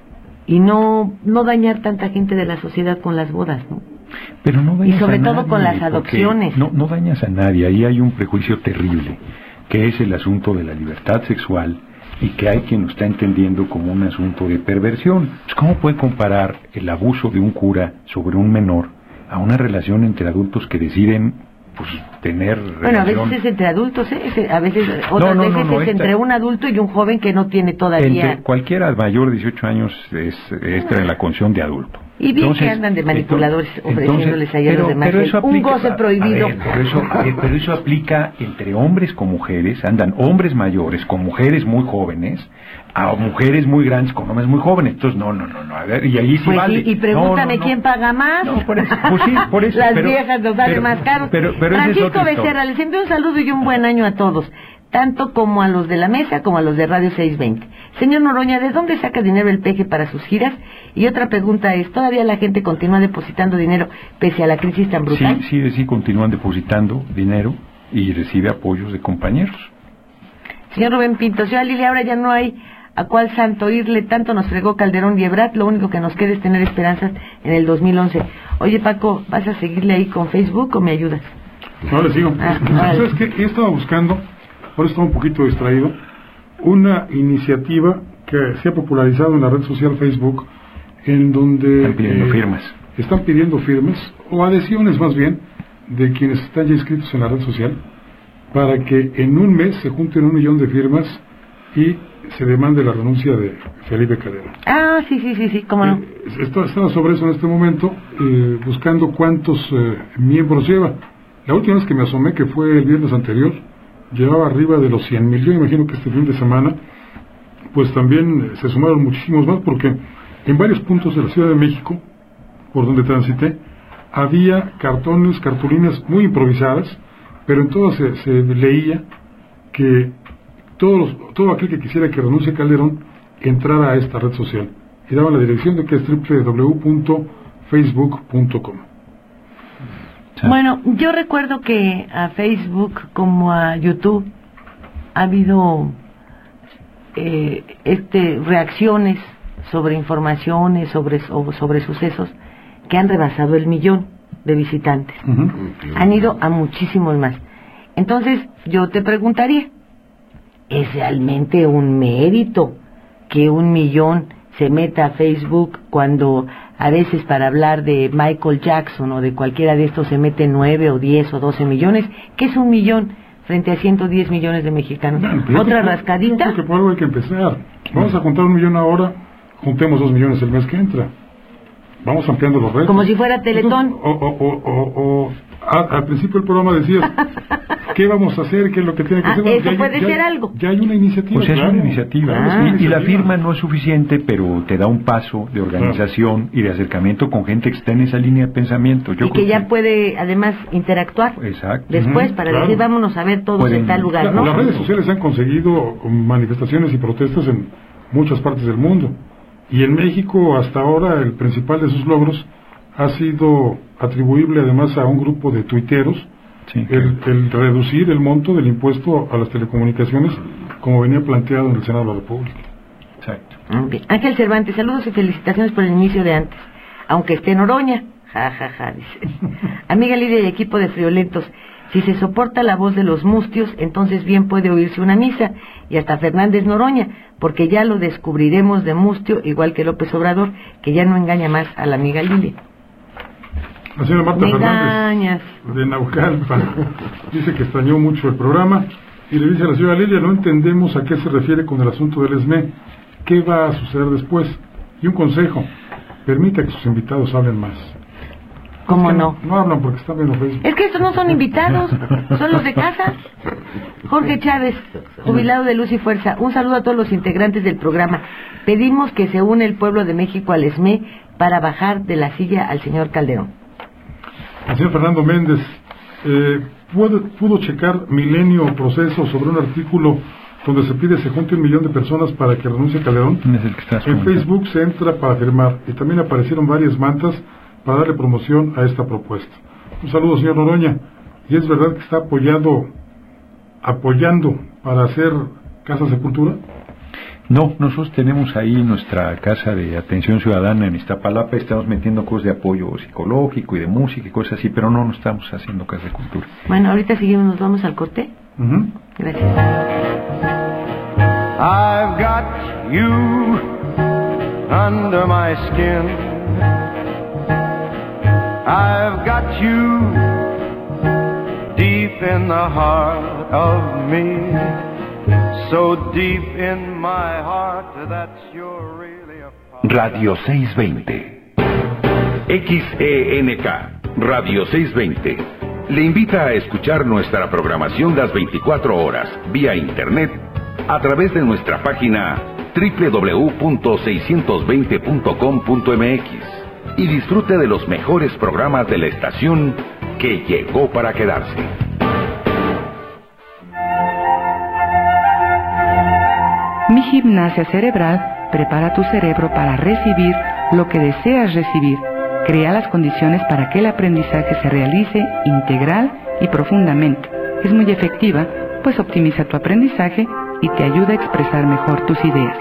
Y no no dañar tanta gente de la sociedad con las bodas, ¿no? Pero no dañas y sobre a todo nadie, con las adopciones. No, no dañas a nadie, ahí hay un prejuicio terrible, que es el asunto de la libertad sexual, y que hay quien lo está entendiendo como un asunto de perversión. Pues, ¿cómo puede comparar el abuso de un cura sobre un menor a una relación entre adultos que deciden pues tener bueno, relación? a veces es entre adultos, ¿eh? A veces, otras no, no, veces no, no, es esta... entre un adulto y un joven que no tiene todavía... Entre cualquiera mayor de dieciocho años es, es en la condición de adulto. Y bien entonces, que andan de manipuladores entonces, ofreciéndoles ahí a los demás pero eso un aplica, goce prohibido. A ver, pero, eso, eh, pero eso aplica entre hombres con mujeres, andan hombres mayores con mujeres muy jóvenes, a mujeres muy grandes con hombres muy jóvenes. Entonces, no, no, no, no a ver, y allí sí pues vale. Sí, y pregúntame no, no, quién no. paga más. No, por eso, pues sí, por eso. Las pero, viejas nos salen más caros. Pero, pero Francisco es Becerra, les envío un saludo y un buen año a todos, tanto como a los de la mesa como a los de Radio seiscientos veinte. Señor Noroña, ¿de dónde saca dinero el Peje para sus giras? Y otra pregunta es, ¿todavía la gente continúa depositando dinero pese a la crisis tan brutal? Sí, sí, sí, continúan depositando dinero y recibe apoyos de compañeros. Señor Rubén Pinto, señora Lilia, ahora ya no hay a cuál santo irle, tanto nos fregó Calderón y Ebrard, lo único que nos queda es tener esperanzas en el dos mil once. Oye, Paco, ¿vas a seguirle ahí con Facebook o me ayudas? No, le sigo. Ah, ¿Sabes qué? He estado buscando, ahora estaba un poquito distraído, una iniciativa que se ha popularizado en la red social Facebook, en donde... Están pidiendo eh, firmas. Están pidiendo firmas, o adhesiones más bien, de quienes están ya inscritos en la red social, para que en un mes se junten un millón de firmas y se demande la renuncia de Felipe Calderón. Ah, sí, sí, sí, sí, cómo no. Eh, estaba, estaba sobre eso en este momento, eh, buscando cuántos eh, miembros lleva. La última vez que me asomé, que fue el viernes anterior, llevaba arriba de los cien mil. Yo imagino que este fin de semana, pues también se sumaron muchísimos más, porque en varios puntos de la Ciudad de México, por donde transité, había cartones, cartulinas muy improvisadas, pero en todas se, se leía que todos los, todo aquel que quisiera que renuncie Calderón entrara a esta red social. Y daban la dirección de que es doble u doble u doble u punto facebook punto com. Bueno, yo recuerdo que a Facebook como a YouTube ha habido eh, este reacciones sobre informaciones, sobre, sobre sucesos que han rebasado el millón de visitantes. Uh-huh. Han ido a muchísimos más. Entonces, yo te preguntaría, ¿es realmente un mérito que un millón se meta a Facebook cuando a veces para hablar de Michael Jackson o de cualquiera de estos se meten nueve o diez o doce millones? ¿Qué es un millón frente a ciento diez millones de mexicanos. Bueno, ¿Otra yo, rascadita? Yo creo que por algo hay que empezar. Vamos a juntar un millón ahora, juntemos dos millones el mes que entra. Vamos ampliando los retos. Como si fuera Teletón. Entonces, o, o, o, o a, al principio del programa decías, ¿qué vamos a hacer? ¿Qué es lo que tiene que ah, hacer? Bueno, eso ya, puede ya, ser algo. Ya hay una iniciativa. Pues claro. es una iniciativa. Claro, y, es y la iniciativa. firma no es suficiente, pero te da un paso de organización claro. y de acercamiento con gente que está en esa línea de pensamiento. Yo y que ya que... puede, además, interactuar. Exacto. Después, uh-huh, para claro. decir, vámonos a ver todos Pueden... en tal lugar, la, ¿no? Las redes sociales han conseguido manifestaciones y protestas en muchas partes del mundo. Y en México, hasta ahora, el principal de sus logros ha sido atribuible además a un grupo de tuiteros, sí, el, el reducir el monto del impuesto a las telecomunicaciones como venía planteado en el Senado de la República. Exacto. Okay. Ángel Cervantes, saludos y felicitaciones por el inicio de antes, aunque esté en Oroña, ja, ja, ja, dice. Amiga líder y equipo de friolentos, si se soporta la voz de los mustios, entonces bien puede oírse una misa, y hasta Fernández Noroña, porque ya lo descubriremos de mustio, igual que López Obrador, que ya no engaña más a la amiga Lilia. La señora Marta Me Fernández engañas. de Naucalpan dice que extrañó mucho el programa y le dice a la señora Lilia, no entendemos a qué se refiere con el asunto del ESME, qué va a suceder después. Y un consejo, permita que sus invitados hablen más. ¿Cómo es que no? no? No hablan porque están viendo Facebook. Es que estos no son invitados, son los de casa. Jorge Chávez, jubilado de Luz y Fuerza, un saludo a todos los integrantes del programa. Pedimos que se une el pueblo de México al ESME para bajar de la silla al señor Calderón. El señor Fernando Méndez, eh, ¿pudo, pudo checar Milenio Proceso sobre un artículo donde se pide se junte un millón de personas para que renuncie Calderón? ¿Quién es el que estás en comentando? Facebook se entra para firmar y también aparecieron varias mantas para darle promoción a esta propuesta. Un saludo, señor Noroña. ¿Y es verdad que está apoyado, apoyando para hacer Casa Sepultura? No, nosotros tenemos ahí nuestra casa de atención ciudadana en Iztapalapa, estamos metiendo cosas de apoyo psicológico y de música y cosas así, pero no, no estamos haciendo casa de cultura. Bueno, ahorita seguimos, nos vamos al corte. Uh-huh. Gracias. I've got you under my skin. I've got you deep in the heart of me. So deep in my heart that you're really a part. Radio seiscientos veinte. X E N K, Radio seiscientos veinte. Le invita a escuchar nuestra programación las veinticuatro horas, vía internet, a través de nuestra página doble u doble u doble u punto seiscientos veinte punto com punto m x y disfrute de los mejores programas de la estación que llegó para quedarse. Mi gimnasia cerebral prepara tu cerebro para recibir lo que deseas recibir. Crea las condiciones para que el aprendizaje se realice integral y profundamente. Es muy efectiva, pues optimiza tu aprendizaje y te ayuda a expresar mejor tus ideas.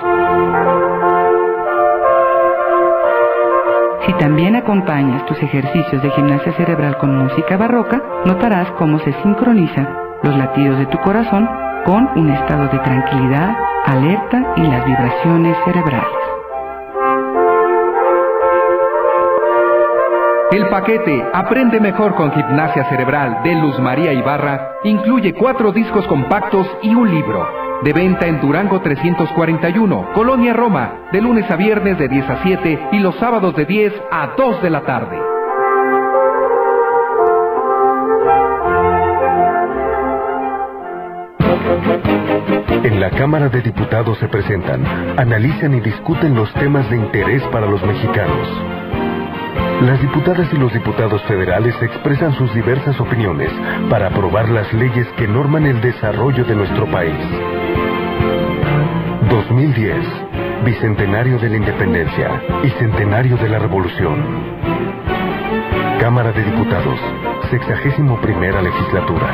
Si también acompañas tus ejercicios de gimnasia cerebral con música barroca, notarás cómo se sincronizan los latidos de tu corazón con un estado de tranquilidad, alerta y las vibraciones cerebrales. El paquete Aprende Mejor con Gimnasia Cerebral de Luz María Ibarra incluye cuatro discos compactos y un libro. De venta en Durango trescientos cuarenta y uno, Colonia Roma, de lunes a viernes de diez a siete y los sábados de diez a dos de la tarde. En la Cámara de Diputados se presentan, analizan y discuten los temas de interés para los mexicanos. Las diputadas y los diputados federales expresan sus diversas opiniones para aprobar las leyes que norman el desarrollo de nuestro país. dos mil diez, Bicentenario de la Independencia y Centenario de la Revolución. Cámara de Diputados, sexagésimo primera legislatura.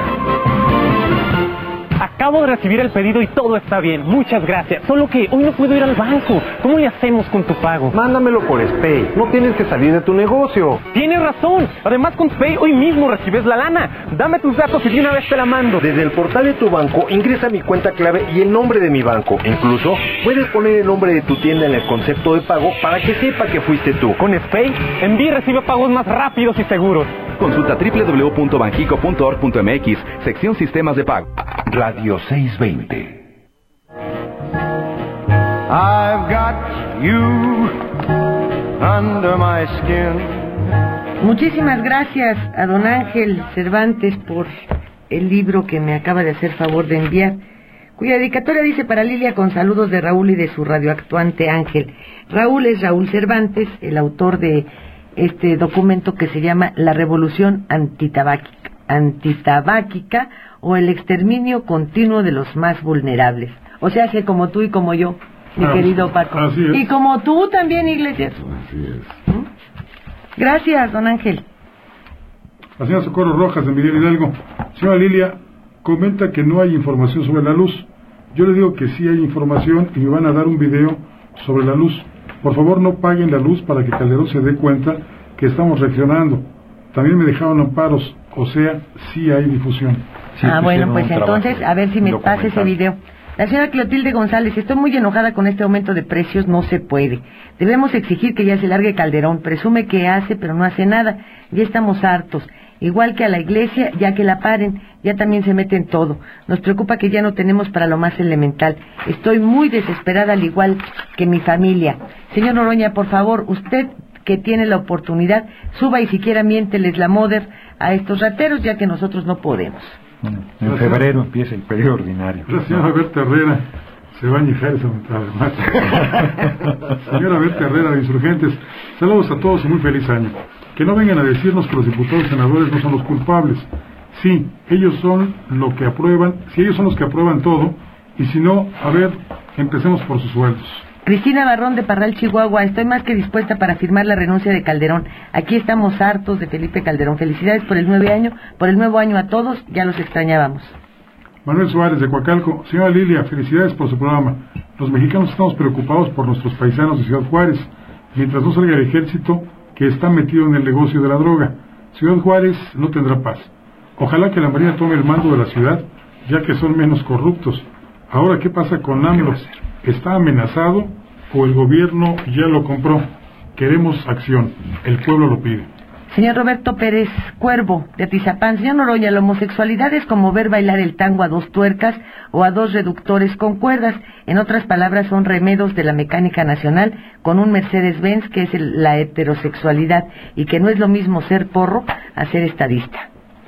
Acabo de recibir el pedido y todo está bien, muchas gracias. Solo que hoy no puedo ir al banco. ¿Cómo le hacemos con tu pago? Mándamelo por SPAY, no tienes que salir de tu negocio. Tienes razón, además con SPAY hoy mismo recibes la lana. Dame tus datos y de una vez te la mando. Desde el portal de tu banco ingresa mi cuenta clave y el nombre de mi banco. Incluso puedes poner el nombre de tu tienda en el concepto de pago para que sepa que fuiste tú. Con SPAY, envía y recibe pagos más rápidos y seguros. consulta doble u doble u doble u punto banjico punto org punto m x, sección Sistemas de Pago. Radio seiscientos veinte. I've got you under my skin. Muchísimas gracias a don Ángel Cervantes por el libro que me acaba de hacer favor de enviar, cuya dedicatoria dice: para Lilia, con saludos de Raúl y de su radioactuante Ángel. Raúl es Raúl Cervantes, el autor de este documento que se llama La Revolución Antitabáquica, Antitabáquica o el exterminio continuo de los más vulnerables. O sea, que como tú y como yo, mi ah, querido Paco. Así es. Y como tú también, Iglesias. Así es. ¿Mm? Gracias, don Ángel. La señora Socorro Rojas de Miguel Hidalgo. Señora Lilia, comenta que no hay información sobre la luz. Yo le digo que sí hay información y me van a dar un video sobre la luz. Por favor, no paguen la luz para que Calderón se dé cuenta que estamos reaccionando. También me dejaron amparos, o sea, sí hay difusión. Sí, ah, bueno, pues entonces, a ver si me pasa ese video. La señora Clotilde González: estoy muy enojada con este aumento de precios, no se puede. Debemos exigir que ya se largue Calderón, presume que hace, pero no hace nada. Ya estamos hartos. Igual que a la iglesia, ya que la paren, ya también se mete en todo. Nos preocupa que ya no tenemos para lo más elemental. Estoy muy desesperada, al igual que mi familia. Señor Noroña, por favor, usted que tiene la oportunidad, suba y siquiera miénteles la moder a estos rateros, ya que nosotros no podemos. Bueno, en febrero empieza el periodo ordinario. La señora Berta Herrera se va a añejar esa además. Señora Berta Herrera de Insurgentes, saludos a todos y muy feliz año. Que no vengan a decirnos que los diputados y senadores no son los culpables. Sí, ellos son lo que aprueban, si ellos son los que aprueban todo, y si no, a ver, empecemos por sus sueldos. Cristina Barrón de Parral, Chihuahua: estoy más que dispuesta para firmar la renuncia de Calderón. Aquí estamos hartos de Felipe Calderón. Felicidades por el nuevo año, por el nuevo año a todos, ya los extrañábamos. Manuel Suárez de Coacalco: señora Lilia, felicidades por su programa. Los mexicanos estamos preocupados por nuestros paisanos de Ciudad Juárez, mientras no salga el ejército que está metido en el negocio de la droga. Ciudad Juárez no tendrá paz. Ojalá que la Marina tome el mando de la ciudad, ya que son menos corruptos. Ahora, ¿qué pasa con AMLO? ¿Está amenazado o el gobierno ya lo compró? Queremos acción, el pueblo lo pide. Señor Roberto Pérez Cuervo de Atizapán: señor Noroña, la homosexualidad es como ver bailar el tango a dos tuercas o a dos reductores con cuerdas. En otras palabras, son remedos de la mecánica nacional con un Mercedes-Benz, que es el, la heterosexualidad, y que no es lo mismo ser porro a ser estadista.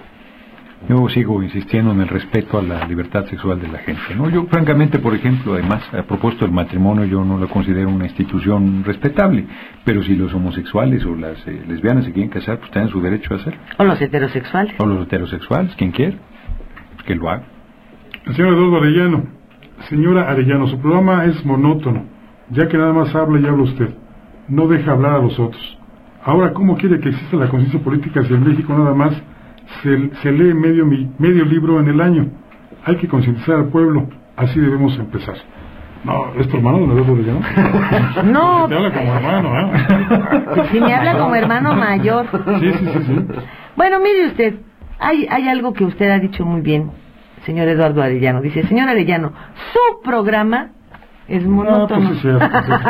Yo sigo insistiendo en el respeto a la libertad sexual de la gente, ¿no? Yo, francamente, por ejemplo, además, a propósito del matrimonio, yo no lo considero una institución respetable, pero si los homosexuales o las eh, lesbianas se quieren casar, pues tienen su derecho a hacerlo. O los heterosexuales. O los heterosexuales, quien quiera, que lo haga. El señor Eduardo Arellano: señora Arellano, su programa es monótono, ya que nada más habla y habla usted, no deja hablar a los otros. Ahora, ¿cómo quiere que exista la conciencia política si en México nada más Se, se lee medio, medio libro en el año? Hay que concientizar al pueblo, así debemos empezar. No, ¿es tu hermano, don Eduardo Arellano? No. Te habla como hermano, ¿eh? Si me habla como hermano mayor. Sí, sí, sí, sí. Bueno, mire usted, hay, hay algo que usted ha dicho muy bien, señor Eduardo Arellano. Dice: señor Arellano, su programa es monótono. No, pues es cierto,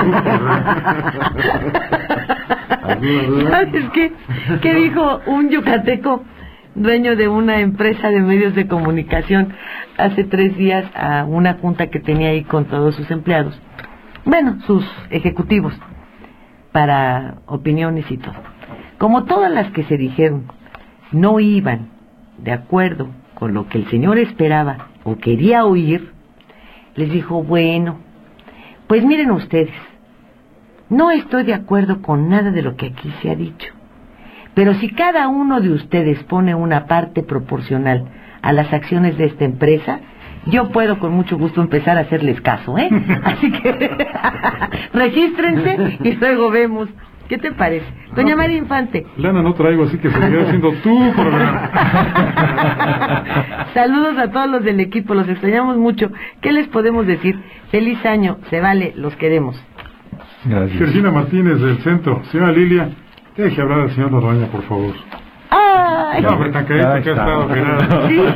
pues ¿Sabes qué? ¿Qué dijo un yucateco, dueño de una empresa de medios de comunicación, hace tres días a una junta que tenía ahí con todos sus empleados? Bueno, sus ejecutivos, para opiniones y todo. Como todas las que se dijeron no iban de acuerdo con lo que el señor esperaba o quería oír, les dijo: bueno, pues miren ustedes, no estoy de acuerdo con nada de lo que aquí se ha dicho, pero si cada uno de ustedes pone una parte proporcional a las acciones de esta empresa, yo puedo con mucho gusto empezar a hacerles caso, ¿eh? Así que regístrense y luego vemos. ¿Qué te parece? Doña María Infante. Lana no traigo, así que seguiré haciendo tu programa. Saludos a todos los del equipo, los extrañamos mucho. ¿Qué les podemos decir? Feliz año, se vale, los queremos. Gracias. Georgina Martínez del centro. Señora Lilia, deje hablar al señor Noroña, por favor. ¡Ay! No, pero tan caído que ha estado operado. Sí.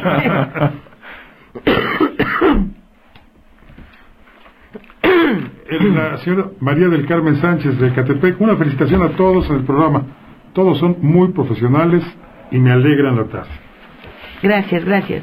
La señora María del Carmen Sánchez de Catepec: una felicitación a todos en el programa. Todos son muy profesionales, y me alegran la tarde. Gracias, gracias.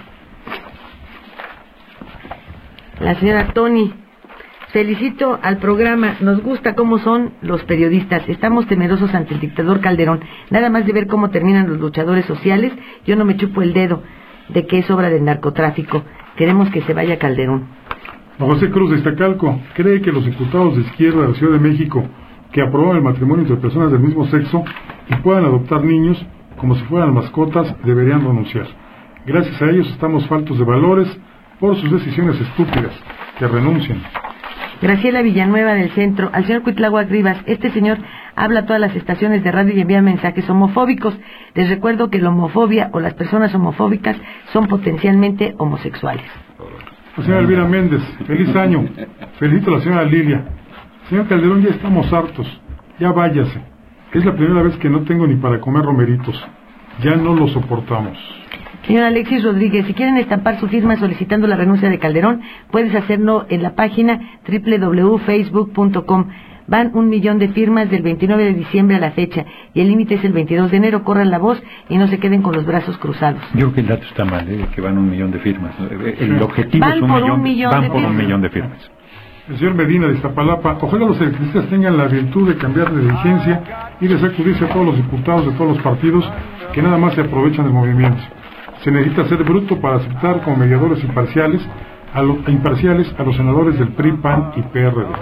La señora Tony, felicito al programa, nos gusta cómo son los periodistas, estamos temerosos ante el dictador Calderón, nada más de ver cómo terminan los luchadores sociales, yo no me chupo el dedo de que es obra del narcotráfico, queremos que se vaya Calderón. José Cruz de Iztacalco cree que los diputados de izquierda de la Ciudad de México que aproban el matrimonio entre personas del mismo sexo y puedan adoptar niños como si fueran mascotas deberían renunciar. Gracias a ellos estamos faltos de valores por sus decisiones estúpidas, que renuncien. Graciela Villanueva del Centro, al señor Cuitláhuac Rivas, este señor habla a todas las estaciones de radio y envía mensajes homofóbicos. Les recuerdo que la homofobia o las personas homofóbicas son potencialmente homosexuales. La señora Elvira Méndez, feliz año. Felicito a la señora Lilia. Señor Calderón, ya estamos hartos, ya váyase. Es la primera vez que no tengo ni para comer romeritos. Ya no lo soportamos. Señor Alexis Rodríguez, si quieren estampar su firma solicitando la renuncia de Calderón, puedes hacerlo en la página doble u doble u doble u punto facebook punto com. Van un millón de firmas del veintinueve de diciembre a la fecha y el límite es el veintidós de enero. Corran la voz y no se queden con los brazos cruzados. Yo creo que el dato está mal, ¿eh? Que van un millón de firmas. El objetivo van es un por millón, un millón van de por firmas. un millón de firmas. El señor Medina de Iztapalapa, ojalá los electricistas tengan la virtud de cambiar de dirigencia y de sacudirse a todos los diputados de todos los partidos que nada más se aprovechan del movimiento. Se necesita ser bruto para aceptar como mediadores imparciales a, lo, imparciales a los senadores del P R I, P A N y P R D.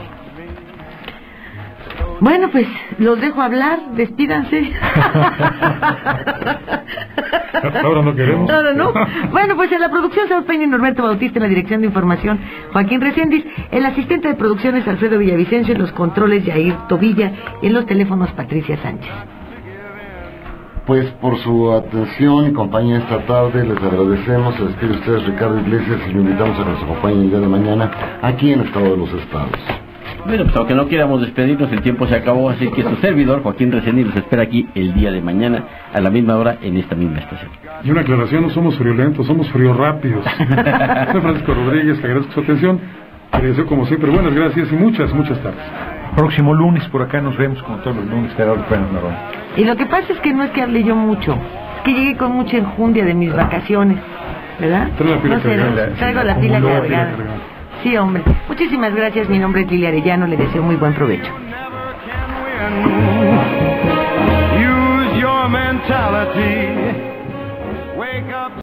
Bueno, pues los dejo hablar, despídanse. Ahora no queremos. Ahora no. Bueno, pues en la producción Saúl Peña y Norberto Bautista, en la dirección de información Joaquín Reséndiz, el asistente de producción es Alfredo Villavicencio, en los controles Yair Tobilla y en los teléfonos Patricia Sánchez. Pues por su atención y compañía esta tarde les agradecemos. Se despide ustedes Ricardo Iglesias y lo invitamos a que nos acompañen el día de mañana aquí en Estado de los Estados. Bueno, pues aunque no quieramos despedirnos, el tiempo se acabó, así que su servidor, Joaquín Reséndiz, los espera aquí el día de mañana, a la misma hora, en esta misma estación. Y una aclaración, no somos friolentos, somos frío rápidos. Soy Francisco Rodríguez, te agradezco su atención, te deseo como siempre buenas gracias y muchas, muchas tardes. Próximo lunes por acá nos vemos como todos los lunes, cada hora pueden narrar. Y lo que pasa es que no es que hable yo mucho, es que llegué con mucha enjundia de mis vacaciones, ¿verdad? Trae la pila no sé, cargada. traigo la pila cargada. Sí, hombre. Muchísimas gracias. Mi nombre es Lilia Arellano. Le deseo muy buen provecho. Use your mentality. Wake up.